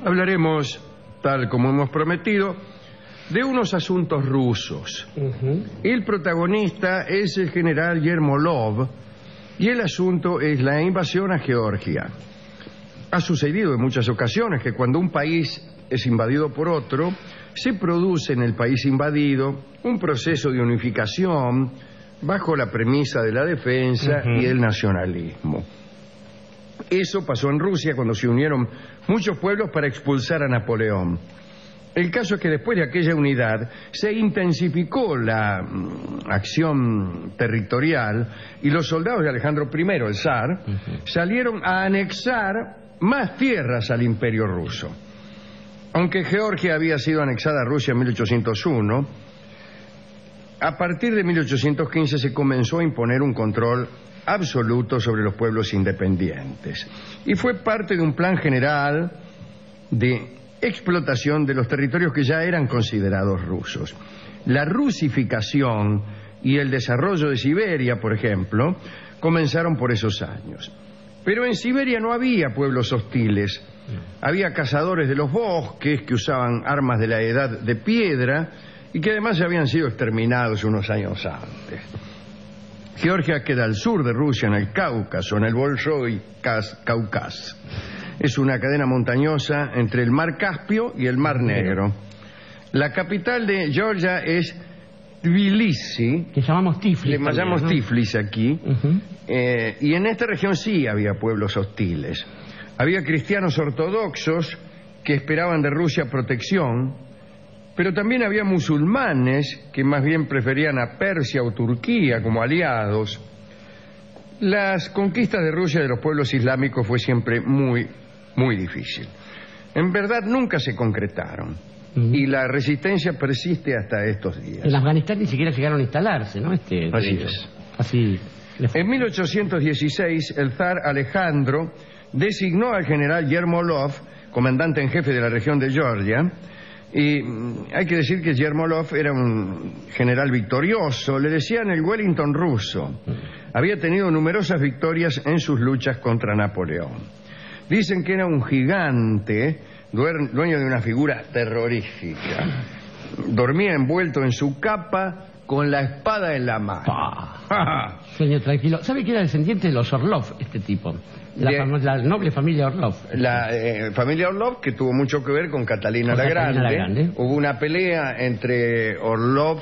hablaremos, tal como hemos prometido, de unos asuntos rusos. El protagonista es el general Yermolov y el asunto es la invasión a Georgia. Ha sucedido en muchas ocasiones que cuando un país es invadido por otro, se produce en el país invadido un proceso de unificación bajo la premisa de la defensa y el nacionalismo. Eso pasó en Rusia cuando se unieron muchos pueblos para expulsar a Napoleón. El caso es que después de aquella unidad se intensificó la acción territorial y los soldados de Alejandro I, el zar, salieron a anexar más tierras al imperio ruso. Aunque Georgia había sido anexada a Rusia en 1801, a partir de 1815 se comenzó a imponer un control absoluto sobre los pueblos independientes. Y fue parte de un plan general de explotación de los territorios que ya eran considerados rusos. La rusificación y el desarrollo de Siberia, por ejemplo, comenzaron por esos años. Pero en Siberia no había pueblos hostiles. Había cazadores de los bosques que usaban armas de la edad de piedra y que además ya habían sido exterminados unos años antes. Georgia queda al sur de Rusia, en el Cáucaso, en el Bolshoi Cáucaso. Es una cadena montañosa entre el mar Caspio y el mar Negro. La capital de Georgia es Tbilisi. Que llamamos Tiflis. Le llamamos Tiflis aquí. Y en esta región sí había pueblos hostiles. Había cristianos ortodoxos que esperaban de Rusia protección, pero también había musulmanes que más bien preferían a Persia o Turquía como aliados. Las conquistas de Rusia de los pueblos islámicos fue siempre muy difícil. En verdad nunca se concretaron y la resistencia persiste hasta estos días. En Afganistán ni siquiera llegaron a instalarse, ¿no? Así es. Así. En 1816 el zar Alejandro designó al general Yermolov comandante en jefe de la región de Georgia. Y hay que decir que Yermolov era un general victorioso, le decían el Wellington ruso. Había tenido numerosas victorias en sus luchas contra Napoleón. Dicen que era un gigante, dueño de una figura terrorífica. Dormía envuelto en su capa con la espada en la mano. Sueño tranquilo. ¿Sabe que era descendiente de los Orlov, este tipo? La noble familia Orlov. La familia Orlov, que tuvo mucho que ver con Catalina la Grande. Hubo una pelea entre Orlov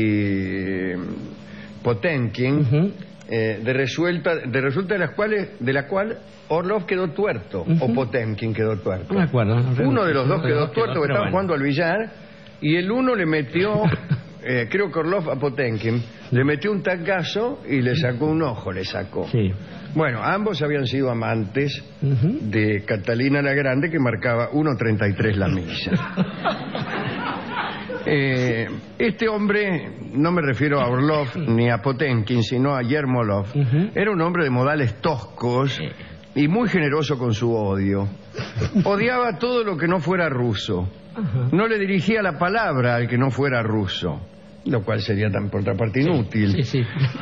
y Potemkin, resulta de la cual Orlov quedó tuerto, o Potemkin quedó tuerto. No me acuerdo. Uno de los dos quedó tuerto, que estaban jugando al billar, y el uno le metió, creo que Orlov a Potemkin, le metió un tacazo y le sacó un ojo, Sí. Bueno, ambos habían sido amantes de Catalina la Grande, que marcaba 1.33 la milla. Este hombre, no me refiero a Orlov ni a Potemkin, sino a Yermolov, era un hombre de modales toscos y muy generoso con su odio. Odiaba todo lo que no fuera ruso. No le dirigía la palabra al que no fuera ruso, lo cual sería, por otra parte, inútil. Sí.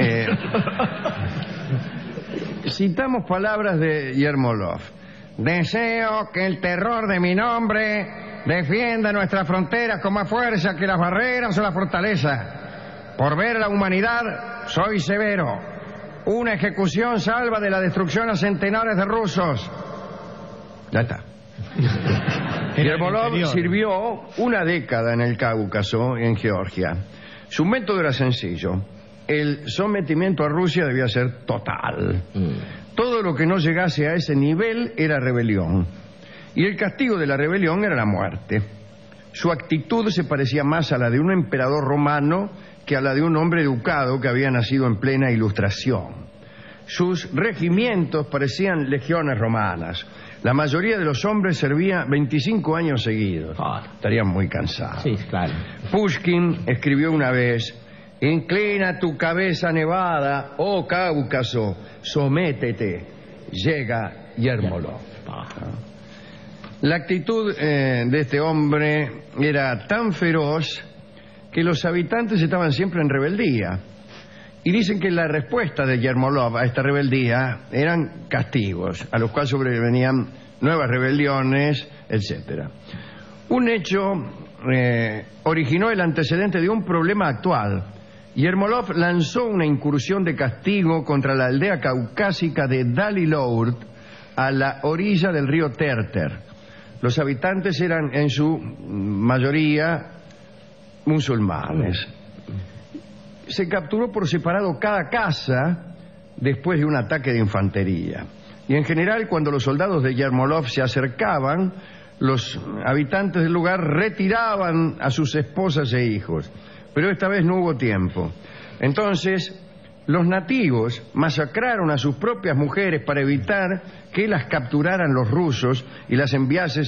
Citamos palabras de Yermolov. Deseo que el terror de mi nombre defienda nuestras fronteras con más fuerza que las barreras o la fortaleza. Por ver a la humanidad, soy severo. Una ejecución salva de la destrucción a centenares de rusos. Ya está. Yermolov sirvió una década en el Cáucaso, en Georgia. Su método era sencillo. El sometimiento a Rusia debía ser total. Todo lo que no llegase a ese nivel era rebelión. Y el castigo de la rebelión era la muerte. Su actitud se parecía más a la de un emperador romano que a la de un hombre educado que había nacido en plena Ilustración. Sus regimientos parecían legiones romanas. La mayoría de los hombres servía 25 años seguidos. Estarían muy cansados. Sí, claro. Pushkin escribió una vez: inclina tu cabeza nevada, oh Cáucaso, sométete, llega Yermolov. La actitud de este hombre era tan feroz que los habitantes estaban siempre en rebeldía. Y dicen que la respuesta de Yermolov a esta rebeldía eran castigos, a los cuales sobrevenían nuevas rebeliones, etcétera. Un hecho originó el antecedente de un problema actual. Yermolov lanzó una incursión de castigo contra la aldea caucásica de Dalilourt, a la orilla del río Terter. Los habitantes eran en su mayoría musulmanes. Se capturó por separado cada casa después de un ataque de infantería. Y en general, cuando los soldados de Yermolov se acercaban, los habitantes del lugar retiraban a sus esposas e hijos. Pero esta vez no hubo tiempo. Entonces, los nativos masacraron a sus propias mujeres para evitar que las capturaran los rusos y las enviasen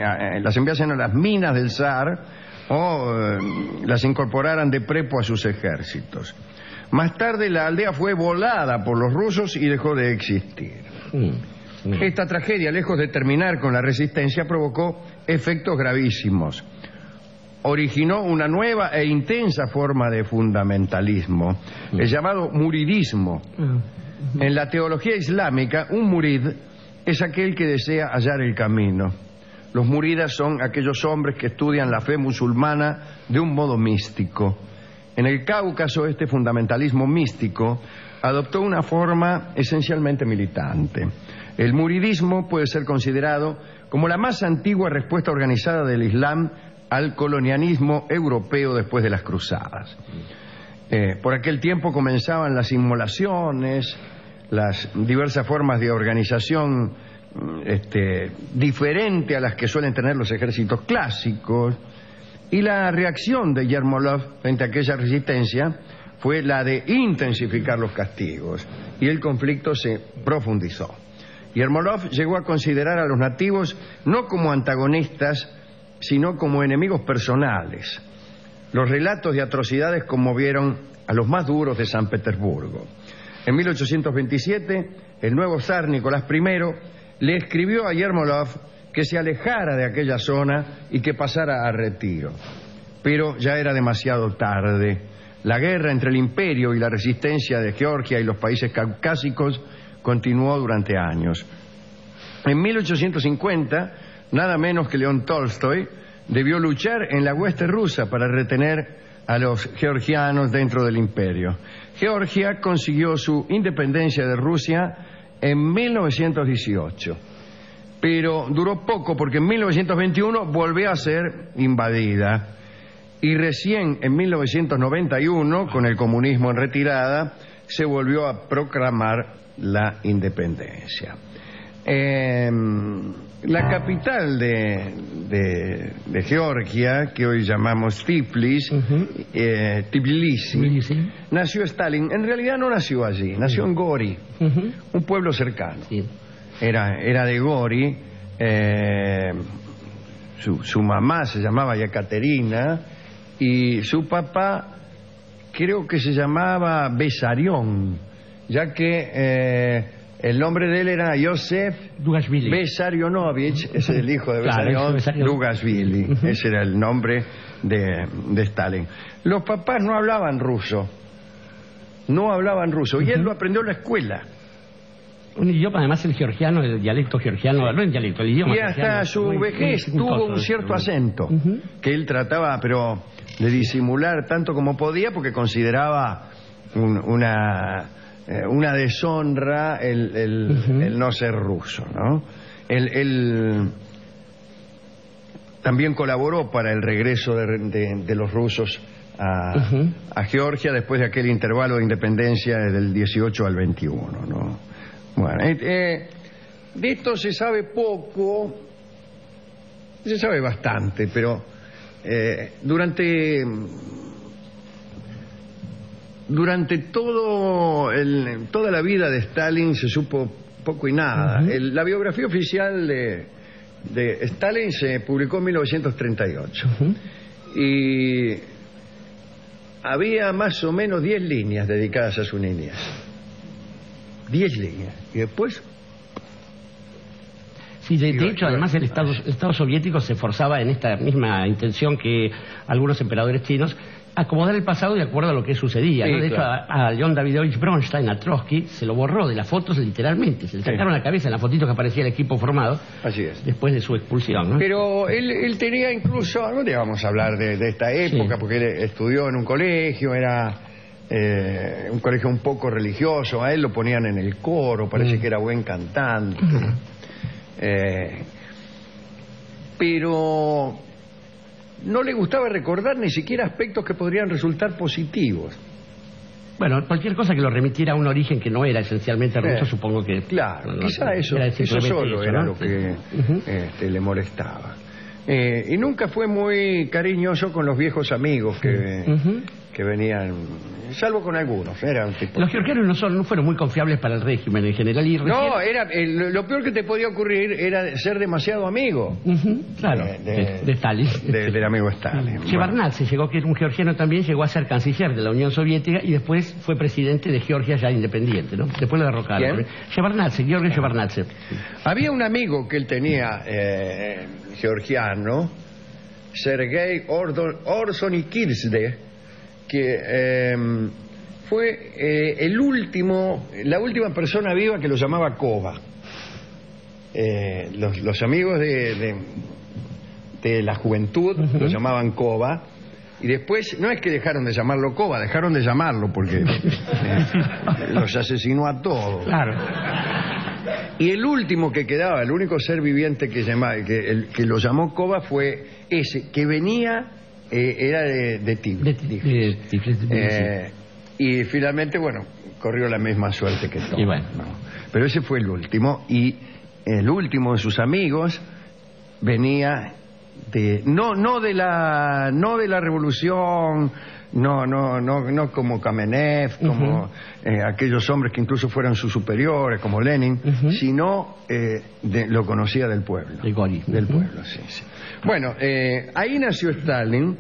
a las minas del zar o las incorporaran de prepo a sus ejércitos. Más tarde la aldea fue volada por los rusos y dejó de existir. Esta tragedia, lejos de terminar con la resistencia, provocó efectos gravísimos. Originó una nueva e intensa forma de fundamentalismo, el llamado muridismo. En la teología islámica, un murid es aquel que desea hallar el camino. Los muridas son aquellos hombres que estudian la fe musulmana de un modo místico. En el Cáucaso, este fundamentalismo místico adoptó una forma esencialmente militante. El muridismo puede ser considerado como la más antigua respuesta organizada del Islam al colonialismo europeo después de las cruzadas. Por aquel tiempo comenzaban las inmolaciones, las diversas formas de organización diferente a las que suelen tener los ejércitos clásicos, y la reacción de Yermolov frente a aquella resistencia fue la de intensificar los castigos, y el conflicto se profundizó. Yermolov llegó a considerar a los nativos no como antagonistas, sino como enemigos personales. Los relatos de atrocidades conmovieron a los más duros de San Petersburgo. En 1827, el nuevo zar Nicolás I le escribió a Yermolov que se alejara de aquella zona y que pasara a retiro. Pero ya era demasiado tarde. La guerra entre el imperio y la resistencia de Georgia y los países caucásicos continuó durante años. En 1850, nada menos que León Tolstoy debió luchar en la hueste rusa para retener a los georgianos dentro del imperio. Georgia consiguió su independencia de Rusia en 1918, pero duró poco porque en 1921 volvió a ser invadida y recién en 1991, con el comunismo en retirada, se volvió a proclamar la independencia. La capital de Georgia, que hoy llamamos Tbilisi, nació Stalin. En realidad no nació allí, nació en Gori, un pueblo cercano. Era de Gori. Su mamá se llamaba Yekaterina y su papá creo que se llamaba Besarión, ya que el nombre de él era Yosef Besarionovich, ese es el hijo de Besarión, Dugashvili. Ese era el nombre de Stalin. Los papás no hablaban ruso, y él lo aprendió en la escuela. Un idioma, además el georgiano, el dialecto georgiano, no el dialecto, el idioma. Y hasta su vejez tuvo un cierto acento, que él trataba, pero de disimular tanto como podía, porque consideraba una deshonra el no ser ruso, ¿no? Él también colaboró para el regreso de los rusos a Georgia después de aquel intervalo de independencia del 18 al 21, ¿no? Bueno, de esto se sabe poco, se sabe bastante, pero durante toda la vida de Stalin se supo poco y nada. La biografía oficial de Stalin se publicó en 1938 y había más o menos 10 líneas dedicadas a su niñez. 10 líneas. Y después... Sí, de hecho, además el Estado soviético se esforzaba en esta misma intención que algunos emperadores chinos, acomodar el pasado de acuerdo a lo que sucedía, Sí, ¿no? De hecho, claro. a León Davidovich Bronstein, a Trotsky, se lo borró de las fotos literalmente. Se le sacaron la cabeza en la fotito que aparecía el equipo formado Así es. después de su expulsión, ¿no? Pero él tenía incluso, no te vamos a hablar de esta época, Sí. porque él estudió en un colegio, era un colegio un poco religioso, a él lo ponían en el coro, parece que era buen cantante. Pero no le gustaba recordar ni siquiera aspectos que podrían resultar positivos. Bueno, cualquier cosa que lo remitiera a un origen que no era esencialmente ruso, supongo que... Claro, no, quizá eso era simplemente solo eso, era ¿no? lo que Ujú. le molestaba. Y nunca fue muy cariñoso con los viejos amigos que venían, salvo con algunos. Era un tipo... Los georgianos no fueron muy confiables para el régimen en general. Y recién... No, lo peor que te podía ocurrir era ser demasiado amigo. Claro, de Stalin. Del amigo Stalin. Shevardnadze llegó, que era un georgiano también, llegó a ser canciller de la Unión Soviética y después fue presidente de Georgia ya independiente, ¿no? Después lo derrocaron. ¿Quién? Shevardnadze, Georgi Shevardnadze. Había un amigo que él tenía, georgiano, Sergei Orsonikidze, que fue la última persona viva que lo llamaba Kova. Los amigos de la juventud lo llamaban Kova, y después no es que dejaron de llamarlo Kova, dejaron de llamarlo porque los asesinó a todos. Claro. Y el último que quedaba, el único ser viviente que lo llamó Kova fue ese, que venía, era de Tiflis. Y finalmente, bueno, corrió la misma suerte que todos. Y bueno. ¿no? Pero ese fue el último, y el último de sus amigos venía no de la revolución, no como Kamenev, como aquellos hombres que incluso fueran sus superiores, como Lenin, sino lo conocía del pueblo. De Gori. Del pueblo, sí. Bueno, ahí nació Stalin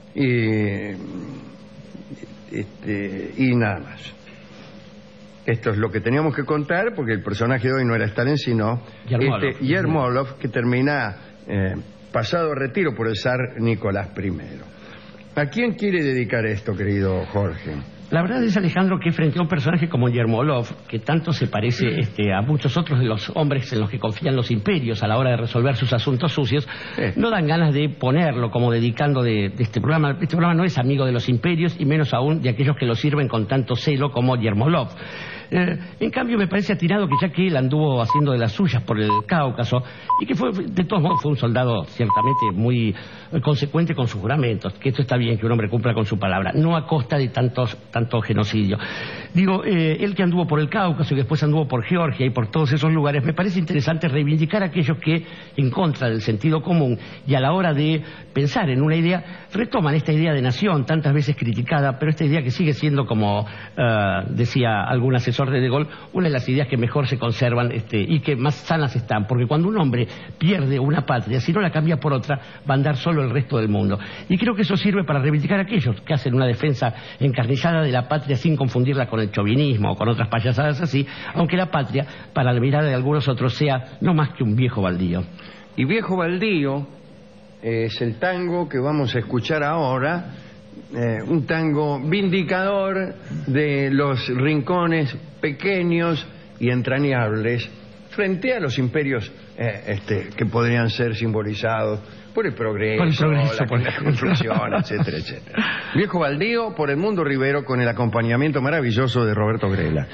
y nada más. Esto es lo que teníamos que contar, porque el personaje de hoy no era Stalin, sino Yermolov, que termina pasado a retiro por el zar Nicolás I. ¿A quién quiere dedicar esto, querido Jorge? La verdad es, Alejandro, que frente a un personaje como Yermolov, que tanto se parece a muchos otros de los hombres en los que confían los imperios a la hora de resolver sus asuntos sucios, no dan ganas de ponerlo como dedicando de este programa. Este programa no es amigo de los imperios y menos aún de aquellos que lo sirven con tanto celo como Yermolov. En cambio, me parece atinado que ya que él anduvo haciendo de las suyas por el Cáucaso y que de todos modos fue un soldado ciertamente muy consecuente con sus juramentos, que esto está bien que un hombre cumpla con su palabra, no a costa de tanto genocidio. Digo, él que anduvo por el Cáucaso y después anduvo por Georgia y por todos esos lugares, me parece interesante reivindicar a aquellos que, en contra del sentido común y a la hora de pensar en una idea, retoman esta idea de nación tantas veces criticada, pero esta idea que sigue siendo, como decía algún asesor de Gaulle, una de las ideas que mejor se conservan y que más sanas están, porque cuando un hombre pierde una patria, si no la cambia por otra, va a andar solo el resto del mundo. Y creo que eso sirve para reivindicar a aquellos que hacen una defensa encarnizada de la patria sin confundirla con el chauvinismo o con otras payasadas así, aunque la patria, para la mirada de algunos otros, sea no más que un viejo baldío. Y viejo baldío es el tango que vamos a escuchar ahora, un tango vindicador de los rincones pequeños y entrañables frente a los imperios que podrían ser simbolizados por el progreso, la construcción, etcétera, etcétera. Viejo baldío por Edmundo Rivero, con el acompañamiento maravilloso de Roberto Grela.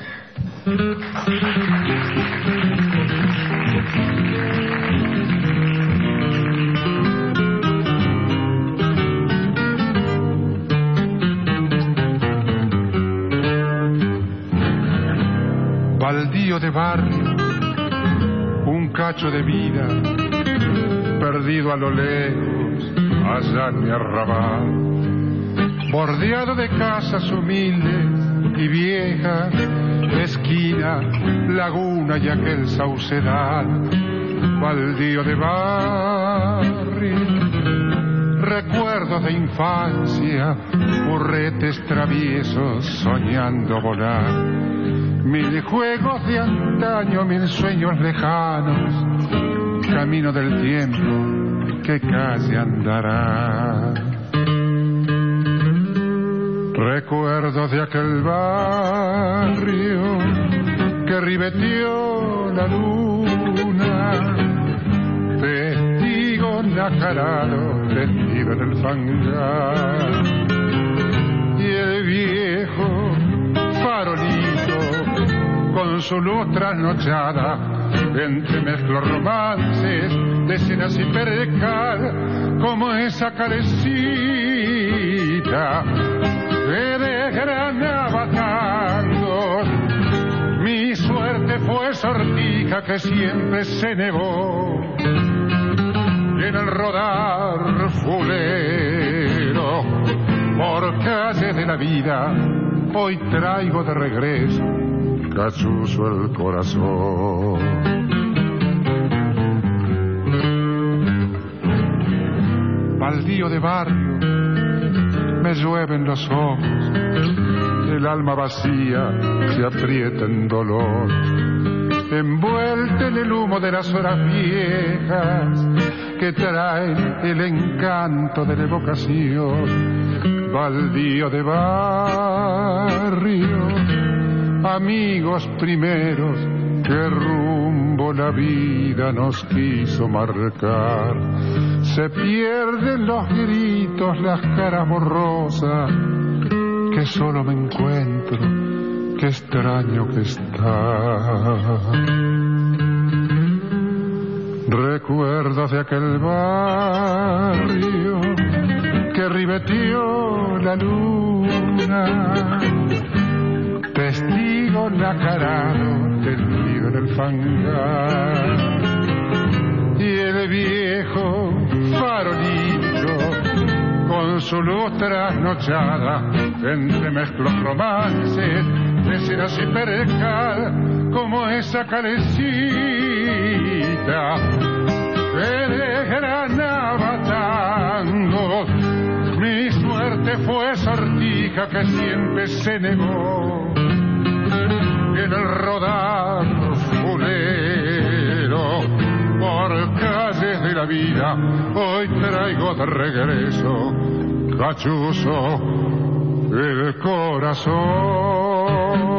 Baldío de barrio, un cacho de vida, perdido a lo lejos, allá en mi arrabal, bordeado de casas humildes y viejas, esquina, laguna y aquel saucedal. Baldío de barrio, recuerdos de infancia, burretes traviesos soñando volar. Mil juegos de antaño, mil sueños lejanos, camino del tiempo, ¿qué calle andará? Recuerdos de aquel barrio que ribeteó la luna, testigo nacarado tendido en el fangar, y el viejo farolito con su luz trasnochada entremezcló romances de escenas y percal, como esa carecita que desgranaba tangos. Mi suerte fue sortija que siempre se negó, y en el rodar fulero por calles de la vida hoy traigo de regreso cachuzo el corazón. Baldío de barrio, me llueven los ojos, el alma vacía se aprieta en dolor, envuelta en el humo de las horas viejas que traen el encanto de la evocación. Baldío de barrio, amigos primeros, qué rumbo la vida nos quiso marcar. Se pierden los gritos, las caras borrosas, que solo me encuentro, qué extraño que está. Recuerdos de aquel barrio que ribeteó la luna, testigo nacarado tendido en el fangar, y el viejo farolito con su luz trasnochada entremezcló romances de escenas y percal, como esa calecita que desgranaba tangos. Mi suerte fue sortija que siempre se negó, y en el rodar fulero por calles de la vida hoy traigo de regreso cachuzo el corazón.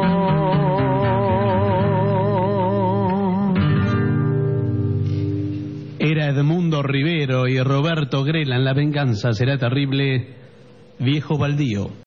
Era Edmundo Rivero y Roberto Grela en La venganza será terrible, Viejo Baldío.